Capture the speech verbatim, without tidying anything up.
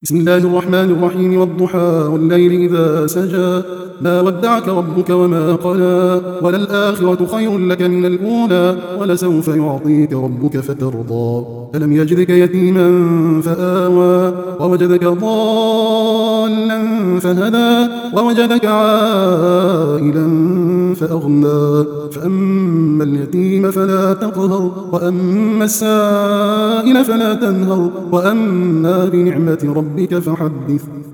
بسم الله الرحمن الرحيم والضحى والليل إذا سجى ما ودعك ربك وما قلى وللآخرة خير لك من الأولى ولسوف يعطيك ربك فترضى ألم يجدك يتيما فآوى ووجدك ضالا فهدى ووجدك عائلا فأغنى فأما اليتيم فلا تقهر وأما السائل فلا تنهر وأما بنعمة ربك فحدث